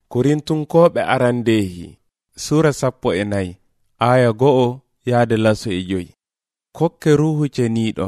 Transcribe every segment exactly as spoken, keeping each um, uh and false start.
Korintunkoɓe arandehi sura sappo e nayi aya go'o yaade laso e joyi. Kokke ruhu ceniɗo.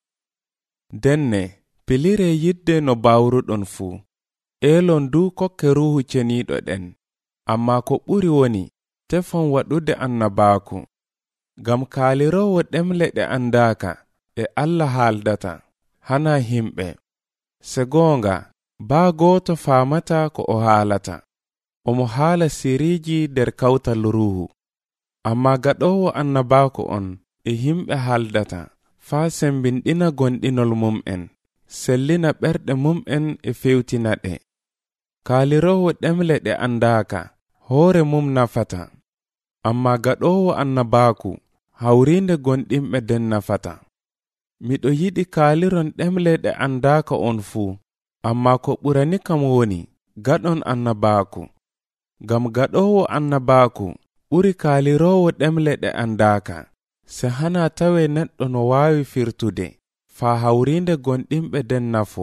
Denne pilire yidde no bawruɗon fuu. Elon du kokke ruhu ceniɗo ɗen, amma ko ɓuri woni tefon waɗude annabaaku. Gam kaalirowo ɗemle ɗe andaka e Allah haaldata hana himɓe. Se gonga baa goto faamata ko o haalata. Omo haala siriji der kawtal ruhu. Amma gaɗowo annabaaku on e himɓe haaldata faa sembinɗina gonɗinol mum'en, sellina ɓerɗe mum'en e fewtina ɗe. Kaalirowo ɗemle ɗe andaka hoore mum nafata, amma gaɗowo annabaaku hawrinde gonɗinɓe den nafata. Miɗo yiɗi kaaliron ɗemle ɗe andaka on fuu, amma ko ɓurani kam woni gaɗon annabaaku. Gam gaɗowo annabaaku ɓuri kaalirowo ɗemle ɗe andaka, se hana tawe neɗɗo no waawi firtude faa hawrinde gonɗinɓe den nafo.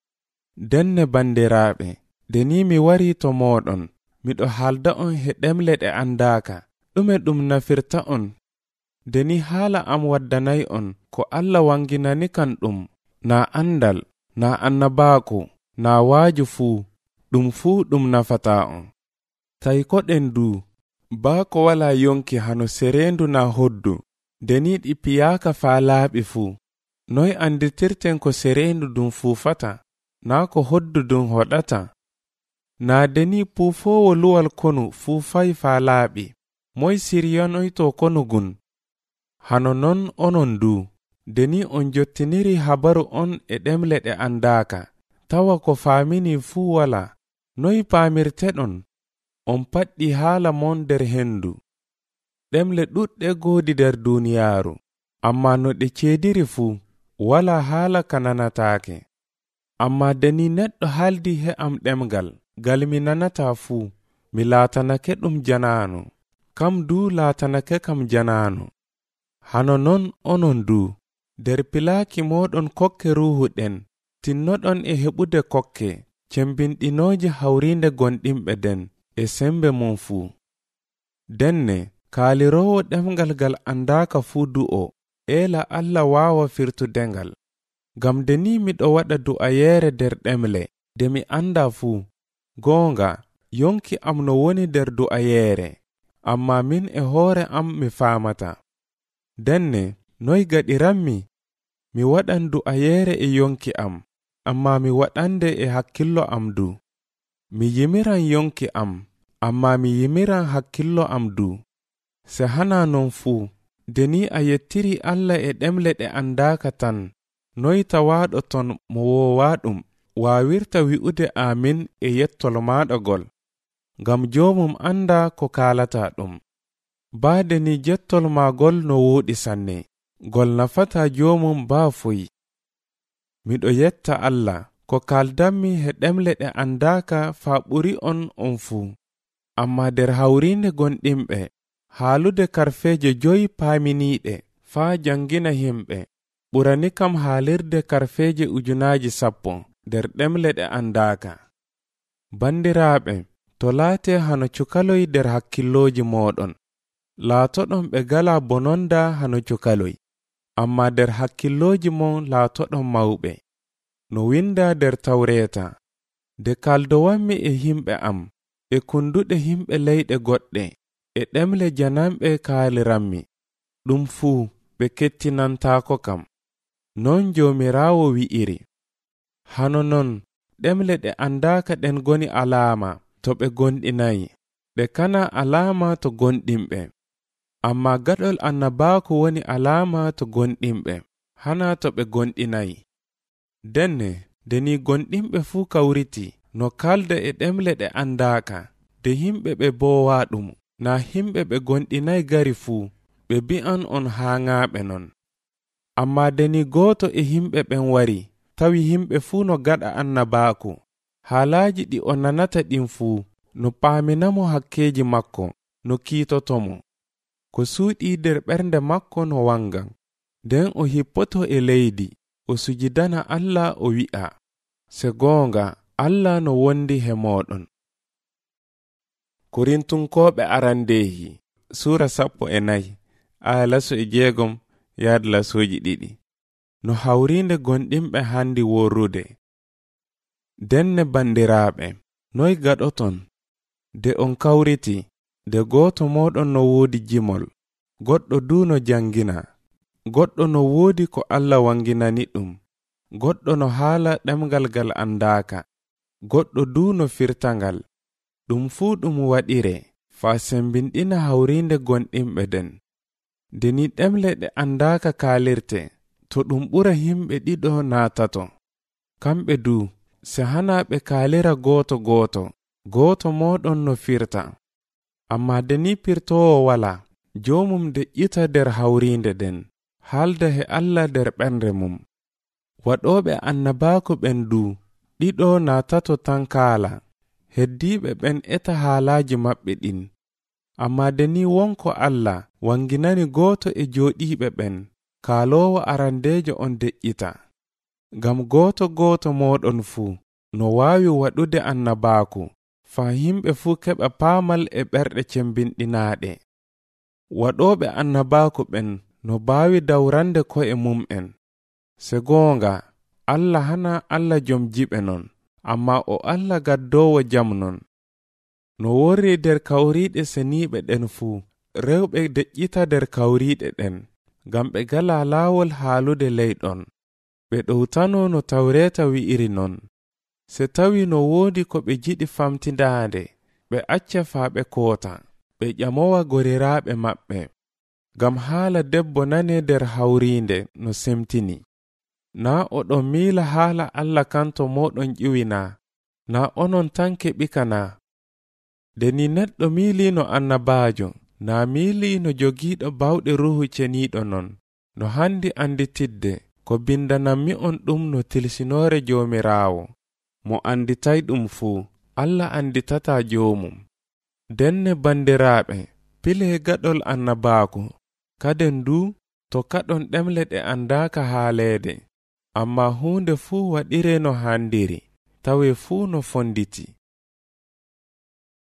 Denne bandiraaɓe, deni mi wari to moɗon, miɗo haalda on he ɗemle ɗe andaka, ɗume ɗum nafirta on. Deni haala am waddanay on ko Allah wanginani kan ɗum, na andal, na annabaaku, na waaju fuu, ɗum fuu ɗum nafata on. Tawi koɗen du, baa ko wala yonki hano serendu na hoddu, deni ɗi piyaaka faa laaɓi fuu. Noy anditirten ko serendu dum fuufata, na ko hoddu dum hoɗata? Na deni puufowo luwal konu fuufay faa laaɓi, moy siryanoyto konu gun? Hano non onon du, deni on jottiniri habaru on e ɗemle ɗe andaka, tawa ko faamini fuu wala. Noy paamirteɗon? On paɗɗi haala mon der hendu. Ɗemle ɗuɗɗe goodi der duniyaaru, amma no ɗe ceediri fuu, wala haala kananataake. Amma deni neɗɗo haaldi he am ɗemgal, gal mi nanata fuu, mi laatanake ɗum janaano, kam du laatanake kam janaano. Hano non onon du, der pilaaki moɗon kokke ruhu ɗen, tinnoɗon e heɓude kokke, cembinɗinooji hawrinde gonɗinɓe den, e sembe mum fuu. Denne kaalirowo ɗemgal gal andaka fuu du'o, ela Allah waawa firtudengal. Gam deni miɗo waɗa du'ayeere der ɗemle, de mi anda fuu, goonga yonki am no woni der du'ayeere, amma min e hoore am mi faamata. Denne noy gaɗiranmi? Mi waɗan du'ayeere e yonki am, amma mi waɗande e hakkillo am du. Mi yimiran yonki am, amma mi yimiran hakkillo am du. Se hana non fuu, deni a yettiri Allah e ɗemle ɗe andaka tan, noy tawaɗo ton mo wowa ɗum waawirta wi'ude amin e yettol maɗa gol. Gam jomum anda ko kaalata ɗum. Baa deni jettol ma gol no woɗi sanne, gol nafata jomum baa fuyi. Miɗo yetta Allah ko kaldanmi he ɗemle ɗe andaka faa ɓuri on on fuu. Amma der hawrinde gonɗinɓe, haalude karfeje joyi paaminiɗe faa jangina himɓe, ɓurani kam haalirde karfeje ujunaji sappo der ɗemle ɗe andaka. Bandiraaɓe, to laate hano cukaloy der hakkilloji moɗon, laatoɗon ɓe gala bononda hano cukaloy, amma der hakkilloji mon laatoɗon mawɓe. No winda der tawreta, de kaldowanmi e himɓe am, e kunduɗe himɓe leyɗe goɗɗe, e ɗemle janamɓe kaaliranmi, ɗum fuu ɓe kettinantako kam. Non jomirawo wi'iri. Hano non ɗemle ɗe andaka ɗen goni alama to ɓe gonɗinayi, ɗe kana alama to gonɗinɓe. Amma gaɗol annabaaku woni alama to gonɗinɓe, hana to ɓe gonɗinayi. Denne deni gonɗinɓe fuu kawriti no kalda e ɗemle ɗe andaka, de himɓe ɓe bowa ɗum, na himɓe ɓe gonɗinayi gari fuu, ɓe bi'an on haaŋaaɓe non. Amma deni gooto e himɓe ɓen wari, tawi himɓe fuu no gaɗa annabaaku, haalaaji ɗi o nanata ɗin fuu, no paaminamo hakkeji makko, no kiitotomo. Ko suuɗi der ɓernde makko no wangan, nden o hippoto e leydi, o sujidana Allah o wi'a, se goonga Allah no wondi he moɗon. Korintunkoɓe arandehi sura sappo e nayi aya laso e jeegom yaade lasoji ɗiɗi. No hawrinde gonɗinɓe handi worrude. Denne bandiraɓe, noy gaɗoton de on kawriti, de goto moɗon no woodi jimol, goɗɗo du no jangina, goɗɗo no woodi ko Allah wanginani ɗum, goɗɗo no haala ɗemgal gal andaka, goɗɗo du no firtangal. Ɗum fuu ɗum waɗire fa sembinɗina hawrinde gonɗinɓe den. Deni ɗemle ɗe andaka kaalirte, to ɗum ɓura himɓe ɗiɗo naatato. Kamɓe du se hana ɓe kaalira goto goto, goto moɗon no firta. Amma deni pirtowo wala, jomum deƴƴita der hawrinde den, halda he Allah der ɓernde mum. Waɗoɓe annabaku ɓen du ɗiɗo naatato tan kaala, heddiɓe ɓen eta haalaji maɓɓe ɗin. Amma deni wonko Allah wanginani goto e joɗiɓe ɓen, kaalowo arandejo on deƴƴita. Gam goto goto moɗon fuu no wawi waɗude annabaku, fa himɓe fuu keɓa paamal e ɓerɗe cembinɗinaɗe. Waɗoɓe annabaku ɓen no bawi dawrande ko'e mum'en. Se goonga, Allah hana Allah jom jiɓe non, amma o Allah gaddowo jam non. No worri der kawriɗe seniɓe ɗen fuu, rewɓe deƴƴita der kawriɗe ɗen, gam ɓe gala laawol haalude leyɗon. Ɓe ɗowtano no tawreta wi'iri non. Se tawi no woodi ko ɓe jiɗi famtindade, ɓe acca fa ɓe koota, ɓe ƴamowa goriraɓe maɓɓe. Gam haala debbo nane der hawrinde no semtini. Na oɗon miila haala Allah kanto moɗon ƴiwina, na onon tan keɓikana. Deni neɗɗo miilino annabajo, na miilino jogiiɗo bawɗe ruhu ceniiɗo non, no handi anditidde, ko bindanammi on ɗum no tilsinore jomirawo. Mo anditay ɗum fuu, Allah anditata jomum. Denne bandiraɓe, pile gaɗol annabaku, kaden du to kaɗon ɗemle ɗe andaka haaleede. Amma hunde fuu waɗire no handiri, tawe fuu no fonditi.